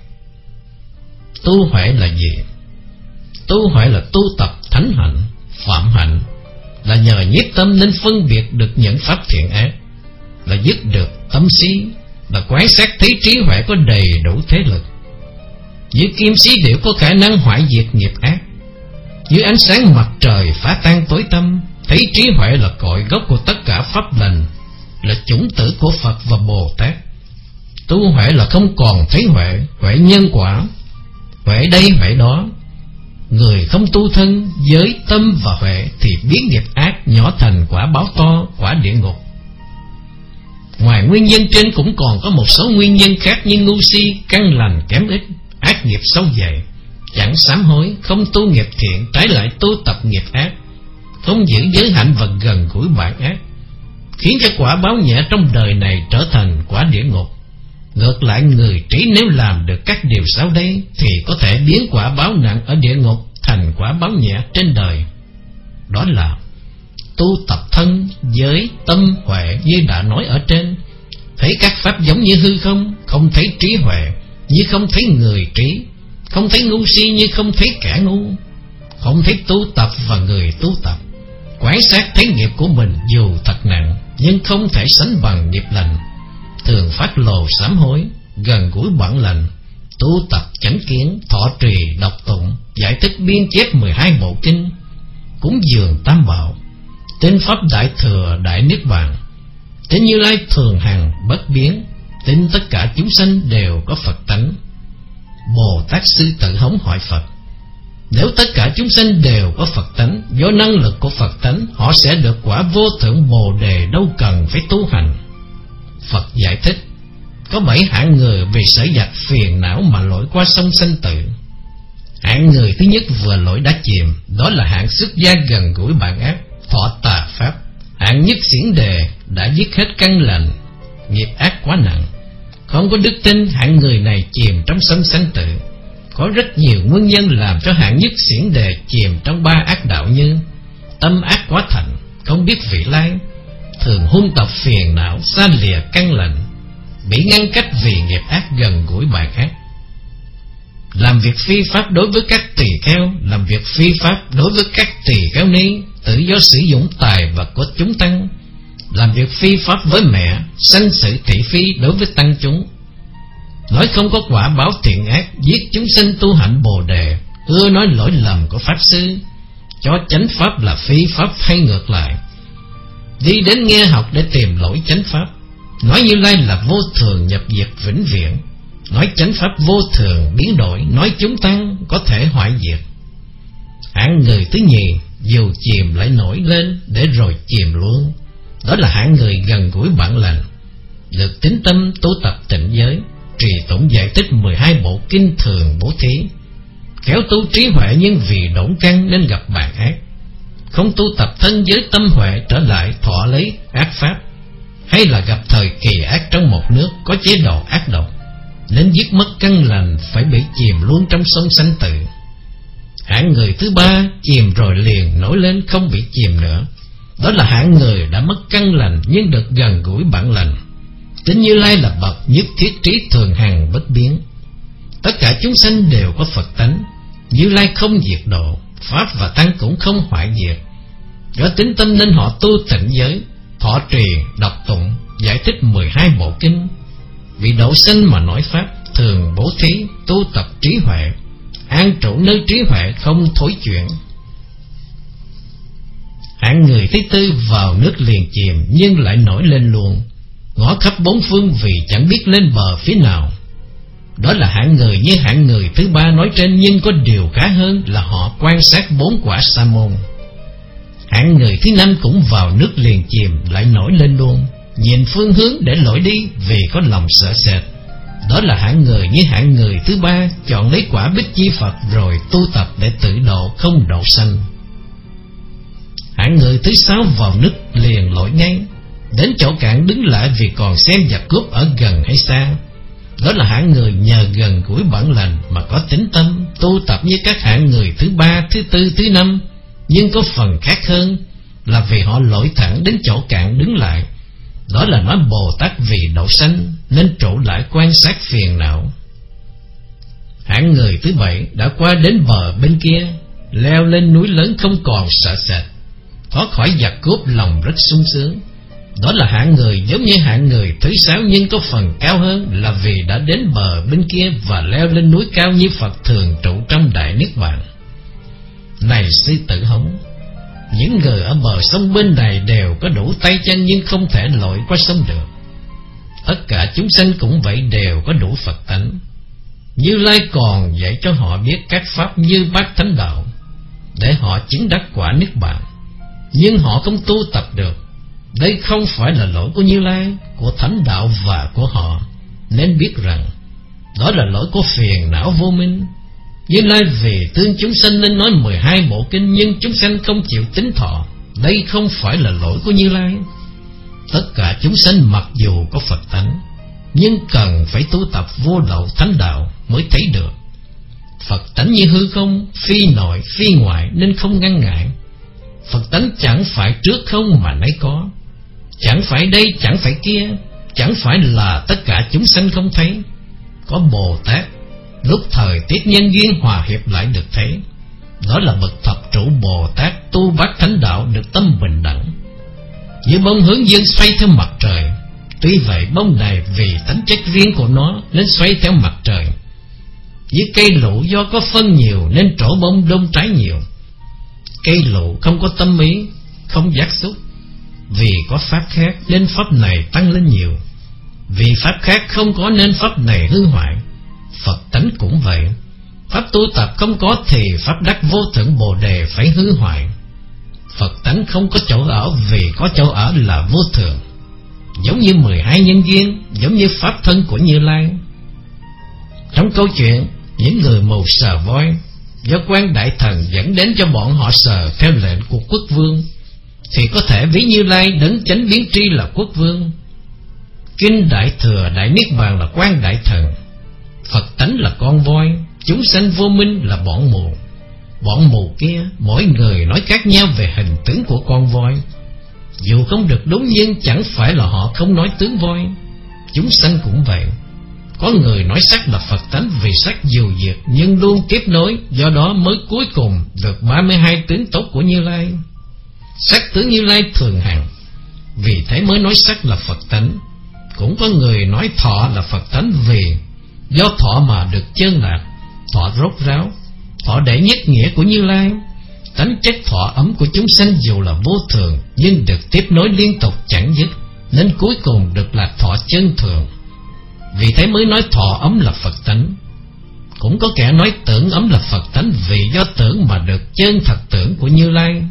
S1: Tu huệ là gì? Tu huệ là tu tập thánh hạnh, phạm hạnh, là nhờ nhiếp tâm nên phân biệt được những pháp thiện ác, là dứt được tâm si, là quán sát thấy trí huệ có đầy đủ thế lực. Như kim sĩ điệu có khả năng hoại diệt nghiệp ác, như ánh sáng mặt trời phá tan tối tăm. Thấy trí huệ là cội gốc của tất cả pháp lành, là chủng tử của Phật và Bồ Tát. Tu huệ là không còn thấy huệ, huệ nhân quả, huệ đây huệ đó. Người không tu thân, giới, tâm và huệ thì biến nghiệp ác nhỏ thành quả báo to, quả địa ngục. Ngoài nguyên nhân trên cũng còn có một số nguyên nhân khác như ngu si, căn lành kém ít, ác nghiệp sâu dày, chẳng sám hối, không tu nghiệp thiện, trái lại tu tập nghiệp ác, không giữ giới hạnh và gần gũi bạn ác, khiến cho quả báo nhẹ trong đời này trở thành quả địa ngục. Ngược lại, người trí nếu làm được các điều sau đây thì có thể biến quả báo nặng ở địa ngục thành quả báo nhẹ trên đời. Đó là tu tập thân, giới, tâm, huệ như đã nói ở trên. Thấy các pháp giống như hư không, không thấy trí huệ như không thấy người trí, không thấy ngu si như không thấy kẻ ngu, không thấy tu tập và người tu tập. Quán sát thấy nghiệp của mình dù thật nặng, nhưng không thể sánh bằng nghiệp lành. Thường phát lồ sám hối, gần gũi bản lành, tu tập chánh kiến, thọ trì, đọc tụng, giải thích biên chép mười hai bộ kinh, cúng dường tam bảo, tin pháp đại thừa đại niết bàn, tin Như Lai thường hằng bất biến, tin tất cả chúng sanh đều có Phật tánh. Bồ Tát sư tự hống hỏi Phật: nếu tất cả chúng sanh đều có Phật tánh, do năng lực của Phật tánh, họ sẽ được quả vô thượng Bồ Đề, đâu cần phải tu hành. Phật giải thích: có bảy hạng người vì sở dạch phiền não mà lội qua sông sanh tử. Hạng người thứ nhất vừa lội đã chìm, đó là hạng xuất gia gần gũi bạn ác, thọ tà pháp. Hạng nhất xiển đề đã giết hết căn lành, nghiệp ác quá nặng, không có đức tin. Hạng người này chìm trong sông sanh tử. Có rất nhiều nguyên nhân làm cho hạng nhất xiển đề chìm trong ba ác đạo như tâm ác quá thành, không biết vị lai, thường hung tập phiền não, xa lìa căn lành, bị ngăn cách vì nghiệp ác gần gũi bạn ác. Làm việc phi pháp đối với các tỳ kheo, làm việc phi pháp đối với các tỳ kheo ni, tự do sử dụng tài vật của chúng tăng, làm việc phi pháp với mẹ, sanh sự thị phi đối với tăng chúng, nói không có quả báo thiện ác, giết chúng sinh tu hạnh Bồ Đề, ưa nói lỗi lầm của Pháp Sư, cho chánh pháp là phi pháp hay ngược lại, đi đến nghe học để tìm lỗi chánh pháp, nói Như Lai là vô thường nhập diệt vĩnh viễn, nói chánh pháp vô thường biến đổi, nói chúng tăng có thể hoại diệt. Hạng người thứ nhì dù chìm lại nổi lên để rồi chìm luôn, đó là hạng người gần gũi bản lành, được tín tâm tu tập tịnh giới, trì tụng giải thích mười hai bộ kinh thường bố thí, khéo tu trí huệ nhưng vì độn căn nên gặp bạn ác, không tu tập thân giới tâm huệ trở lại thọ lấy ác pháp, hay là gặp thời kỳ ác trong một nước có chế độ ác độc nên giết mất căn lành, phải bị chìm luôn trong sông sanh tử. Hạng người thứ ba chìm rồi liền nổi lên không bị chìm nữa, đó là hạng người đã mất căn lành nhưng được gần gũi bản lành, tính Như Lai là bậc nhất thiết trí thường hằng bất biến. Tất cả chúng sanh đều có Phật tánh, Như Lai không diệt độ, pháp và tăng cũng không hoại diệt. Do tín tâm nên họ tu tịnh giới, thọ trì, đọc tụng, giải thích mười hai bộ kinh, vì độ sanh mà nói pháp, thường bố thí, tu tập trí huệ, an trụ nơi trí huệ không thối chuyển. Hạng người thứ tư vào nước liền chìm nhưng lại nổi lên luôn, ngó khắp bốn phương vì chẳng biết lên bờ phía nào. Đó là hạng người như hạng người thứ ba nói trên, nhưng có điều khá hơn là họ quan sát bốn quả sa môn. Hạng người thứ năm cũng vào nước liền chìm lại nổi lên luôn, nhìn phương hướng để lội đi vì có lòng sợ sệt. Đó là hạng người như hạng người thứ ba chọn lấy quả Bích Chi Phật rồi tu tập để tự độ không độ sanh. Hạng người thứ sáu vào nước liền lội ngay, đến chỗ cạn đứng lại vì còn xem giặc cướp ở gần hay xa. Đó là hạng người nhờ gần gũi bản lành mà có tính tâm, tu tập như các hạng người thứ ba, thứ tư, thứ năm, nhưng có phần khác hơn là vì họ lội thẳng đến chỗ cạn đứng lại. Đó là nói Bồ Tát vì độ sanh nên trụ lại quan sát phiền não. Hạng người thứ bảy đã qua đến bờ bên kia, leo lên núi lớn không còn sợ sệt, thoát khỏi giặc cướp lòng rất sung sướng. Đó là hạng người giống như hạng người thứ sáu, nhưng có phần cao hơn là vì đã đến bờ bên kia và leo lên núi cao như Phật thường trụ trong Đại Niết Bàn. Này sư tử Hống, những người ở bờ sông bên này đều có đủ tay chân nhưng không thể lội qua sông được. Tất cả chúng sanh cũng vậy, đều có đủ Phật tánh. Như Lai còn dạy cho họ biết các pháp như bát thánh đạo để họ chứng đắc quả Niết Bàn, nhưng họ không tu tập được. Đây không phải là lỗi của Như Lai, của thánh đạo và của họ, nên biết rằng đó là lỗi của phiền não vô minh. Như Lai vì thương chúng sanh nên nói mười hai bộ kinh, nhưng chúng sanh không chịu tín thọ. Đây không phải là lỗi của Như Lai. Tất cả chúng sanh mặc dù có Phật tánh, nhưng cần phải tu tập vô lậu thánh đạo mới thấy được. Phật tánh như hư không, phi nội phi ngoại nên không ngăn ngại. Phật tánh chẳng phải trước không mà nấy có, chẳng phải đây chẳng phải kia, chẳng phải là tất cả chúng sanh không thấy. Có Bồ Tát lúc thời tiết nhân duyên hòa hiệp lại được thấy. Đó là bậc thập trụ Bồ Tát tu bát thánh đạo được tâm bình đẳng. Như bông hướng dương xoay theo mặt trời, tuy vậy bông này vì tính chất riêng của nó nên xoay theo mặt trời. Như cây lụ do có phân nhiều nên trổ bông đông trái nhiều. Cây lụ không có tâm ý, không giác xúc, vì có pháp khác nên pháp này tăng lên nhiều. Vì pháp khác không có nên pháp này hư hoại. Phật tánh cũng vậy, pháp tu tập không có thì pháp đắc vô thượng Bồ Đề phải hư hoại. Phật tánh không có chỗ ở vì có chỗ ở là vô thường. Giống như mười hai nhân duyên, giống như pháp thân của Như Lai. Trong câu chuyện những người mù sờ voi do quan đại thần dẫn đến cho bọn họ sờ theo lệnh của quốc vương, thì có thể ví Như Lai đấng chánh biến tri là quốc vương. Kinh Đại Thừa Đại Niết Bàn là quan đại thần. Phật tánh là con voi, chúng sanh vô minh là bọn mù. Bọn mù kia mỗi người nói khác nhau về hình tướng của con voi. Dù không được đúng nhưng chẳng phải là họ không nói tướng voi. Chúng sanh cũng vậy. Có người nói sắc là Phật tánh vì sắc dù diệt nhưng luôn tiếp nối, do đó mới cuối cùng được ba mươi hai tướng tốt của Như Lai. Sắc tướng Như Lai thường hằng, vì thế mới nói sắc là Phật tánh. Cũng có người nói thọ là Phật tánh vì do thọ mà được chân lạc, thọ rốt ráo, thọ đệ nhất nghĩa của Như Lai. Tánh chất thọ ấm của chúng sanh dù là vô thường nhưng được tiếp nối liên tục chẳng dứt, nên cuối cùng được là thọ chân thường. Vì thế mới nói thọ ấm là Phật tánh. Cũng có kẻ nói tưởng ấm là Phật tánh vì do tưởng mà được chân thật tưởng của Như Lai.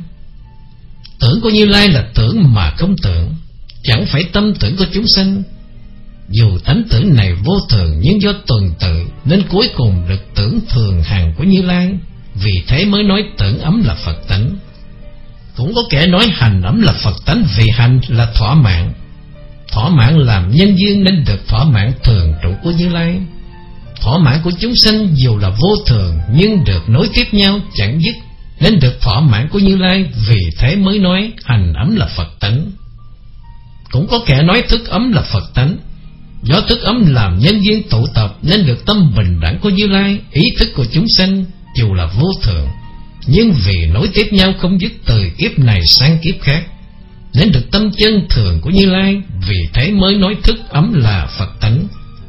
S1: Tưởng của Như Lai là tưởng mà không tưởng, chẳng phải tâm tưởng của chúng sanh. Dù tánh tưởng này vô thường nhưng do tuần tự nên cuối cùng được tưởng thường hằng của Như Lai. Vì thế mới nói tưởng ấm là Phật tánh. Cũng có kẻ nói hành ấm là Phật tánh vì hành là thỏa mãn. Thỏa mãn làm nhân duyên nên được thỏa mãn thường trụ của Như Lai. Thỏa mãn của chúng sanh dù là vô thường nhưng được nối tiếp nhau chẳng dứt, nên được thỏa mãn của Như Lai. Vì thế mới nói hành ấm là Phật tánh. Cũng có kẻ nói thức ấm là Phật tánh. Do thức ấm làm nhân duyên tụ tập nên được tâm bình đẳng của Như Lai. Ý thức của chúng sanh dù là vô thường nhưng vì nối tiếp nhau không dứt từ kiếp này sang kiếp khác, nên được tâm chân thường của Như Lai. Vì thế mới nói thức ấm là Phật tánh.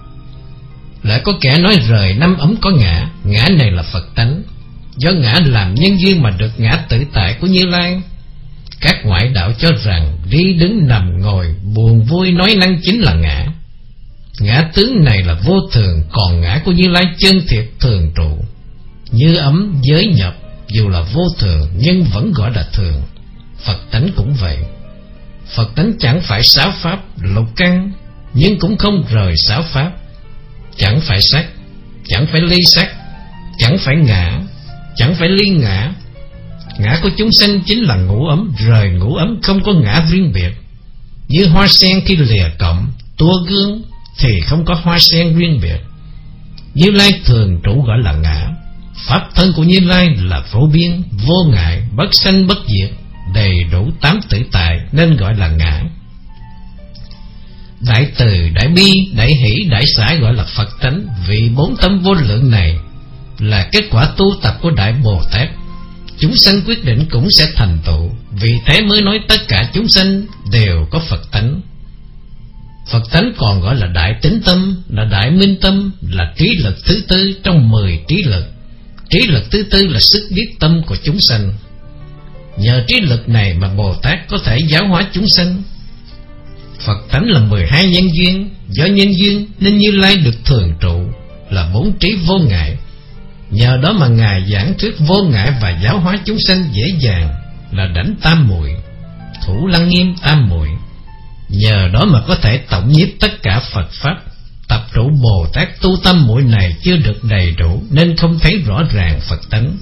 S1: Lại có kẻ nói rời năm ấm có ngã, ngã này là Phật tánh. Do ngã làm nhân duyên mà được ngã tự tại của Như Lai. Các ngoại đạo cho rằng đi đứng nằm ngồi, buồn vui nói năng chính là ngã. Ngã tướng này là vô thường, còn ngã của Như Lai chân thiệt thường trụ. Như ấm giới nhập, dù là vô thường nhưng vẫn gọi là thường. Phật tánh cũng vậy. Phật tánh chẳng phải sáu pháp lục căn, nhưng cũng không rời sáu pháp. Chẳng phải sắc, chẳng phải ly sắc, chẳng phải ngã, chẳng phải ly ngã. Ngã của chúng sanh chính là ngũ ấm, rời ngũ ấm không có ngã riêng biệt. Như hoa sen khi lìa cọng, tua gương thì không có hoa sen riêng biệt. Như Lai thường trụ gọi là ngã. Pháp thân của Như Lai là vô biên, vô ngại, bất sanh bất diệt, đầy đủ tám tự tại nên gọi là ngã. Đại từ, đại bi, đại hỷ, đại xả gọi là Phật tánh. Vì bốn tâm vô lượng này là kết quả tu tập của Đại Bồ Tát, chúng sanh quyết định cũng sẽ thành tựu. Vì thế mới nói tất cả chúng sanh đều có Phật tánh. Phật tánh còn gọi là đại tín tâm, là đại minh tâm, là trí lực thứ tư trong mười trí lực. Trí lực thứ tư là sức biết tâm của chúng sanh. Nhờ trí lực này mà Bồ Tát có thể giáo hóa chúng sanh. Phật tánh là mười hai nhân duyên, do nhân duyên nên Như Lai được thường trụ, là bốn trí vô ngại. Nhờ đó mà Ngài giảng thuyết vô ngại và giáo hóa chúng sanh dễ dàng, là đảnh tam muội, thủ lăng nghiêm tam muội. Nhờ đó mà có thể tổng nhiếp tất cả Phật pháp. Tập trụ Bồ Tát tu tâm muội này chưa được đầy đủ nên không thấy rõ ràng Phật tánh.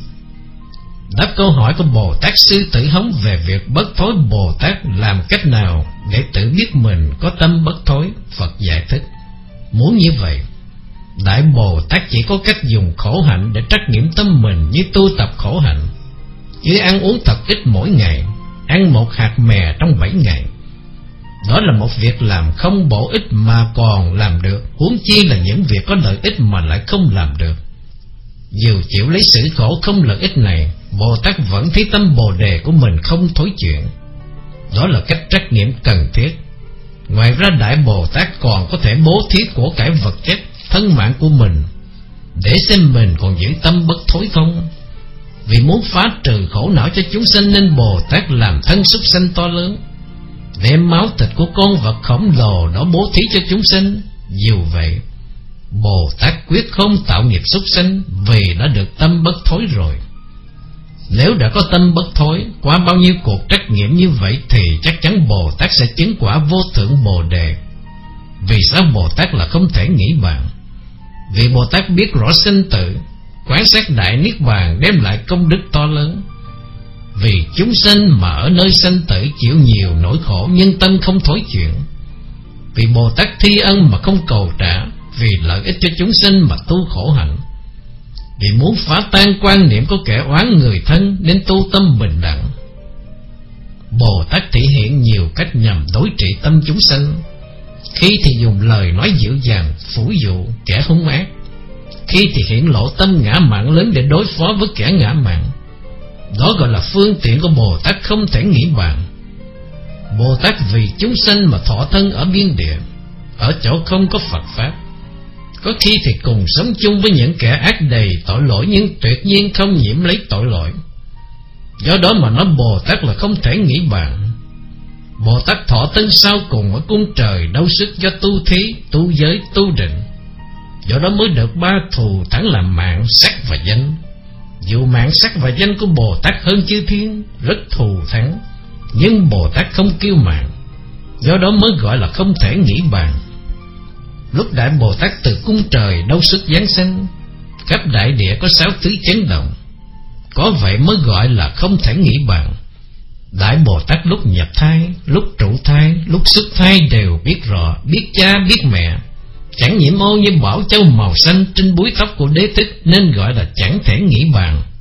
S1: Đáp câu hỏi của Bồ Tát Sư Tử Hống về việc bất thối, Bồ Tát làm cách nào để tự biết mình có tâm bất thối? Phật giải thích, muốn như vậy, Đại Bồ Tát chỉ có cách dùng khổ hạnh để trắc nghiệm tâm mình như tu tập khổ hạnh. Như ăn uống thật ít mỗi ngày, ăn một hạt mè trong bảy ngày. Đó là một việc làm không bổ ích mà còn làm được, huống chi là những việc có lợi ích mà lại không làm được. Dù chịu lấy sự khổ không lợi ích này, Bồ Tát vẫn thấy tâm Bồ Đề của mình không thối chuyển. Đó là cách trắc nghiệm cần thiết. Ngoài ra Đại Bồ Tát còn có thể bố thí của cải vật chất, thân mạng của mình, để xem mình còn giữ tâm bất thối không. Vì muốn phá trừ khổ não cho chúng sanh nên Bồ Tát làm thân súc sanh to lớn, đem máu thịt của con vật khổng lồ đó bố thí cho chúng sanh. Dù vậy, Bồ Tát quyết không tạo nghiệp súc sanh, vì đã được tâm bất thối rồi. Nếu đã có tâm bất thối, qua bao nhiêu cuộc trắc nghiệm như vậy thì chắc chắn Bồ Tát sẽ chứng quả vô thượng Bồ Đề. Vì sao Bồ Tát là không thể nghĩ bàn? Vì Bồ Tát biết rõ sinh tử, quán sát đại niết bàn đem lại công đức to lớn. Vì chúng sanh mà ở nơi sanh tử chịu nhiều nỗi khổ, nhưng tâm không thối chuyển. Vì Bồ Tát thi ân mà không cầu trả, vì lợi ích cho chúng sanh mà tu khổ hạnh. Vì muốn phá tan quan niệm có kẻ oán người thân nên tu tâm bình đẳng. Bồ Tát thể hiện nhiều cách nhằm đối trị tâm chúng sanh. Khi thì dùng lời nói dịu dàng phủ dụ kẻ hung ác, khi thì hiện lộ tâm ngã mạn lớn để đối phó với kẻ ngã mạn. Đó gọi là phương tiện của Bồ Tát không thể nghĩ bàn. Bồ Tát vì chúng sanh mà thọ thân ở biên địa, ở chỗ không có Phật pháp. Có khi thì cùng sống chung với những kẻ ác đầy tội lỗi, nhưng tuyệt nhiên không nhiễm lấy tội lỗi. Do đó mà nói Bồ Tát là không thể nghĩ bàn. Bồ Tát thọ thân sau cùng ở cung trời đấu sức do tu thí, tu giới, tu định. Do đó mới được ba thù thắng là mạng, sắc và danh. Dù mạng, sắc và danh của Bồ Tát hơn chư thiên, rất thù thắng, nhưng Bồ Tát không kiêu mạn. Do đó mới gọi là không thể nghĩ bàn. Lúc Đại Bồ Tát từ cung trời đấu sức giáng sanh, khắp đại địa có sáu thứ chấn động. Có vậy mới gọi là không thể nghĩ bàn. Đại Bồ Tát lúc nhập thai, lúc trụ thai, lúc xuất thai đều biết rõ, biết cha biết mẹ, chẳng nhiễm ô như bảo châu màu xanh trên búi tóc của Đế Thích, nên gọi là chẳng thể nghĩ bàn.